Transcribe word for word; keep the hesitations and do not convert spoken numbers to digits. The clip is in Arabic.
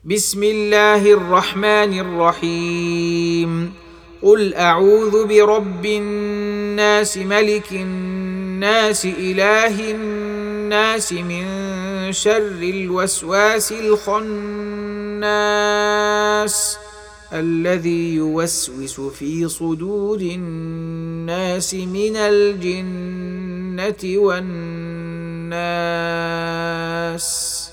بسم الله الرحمن الرحيم. قل أعوذ برب الناس ملك الناس إله الناس من شر الوسواس الخناس الذي يوسوس في صدور الناس من الجنة والناس.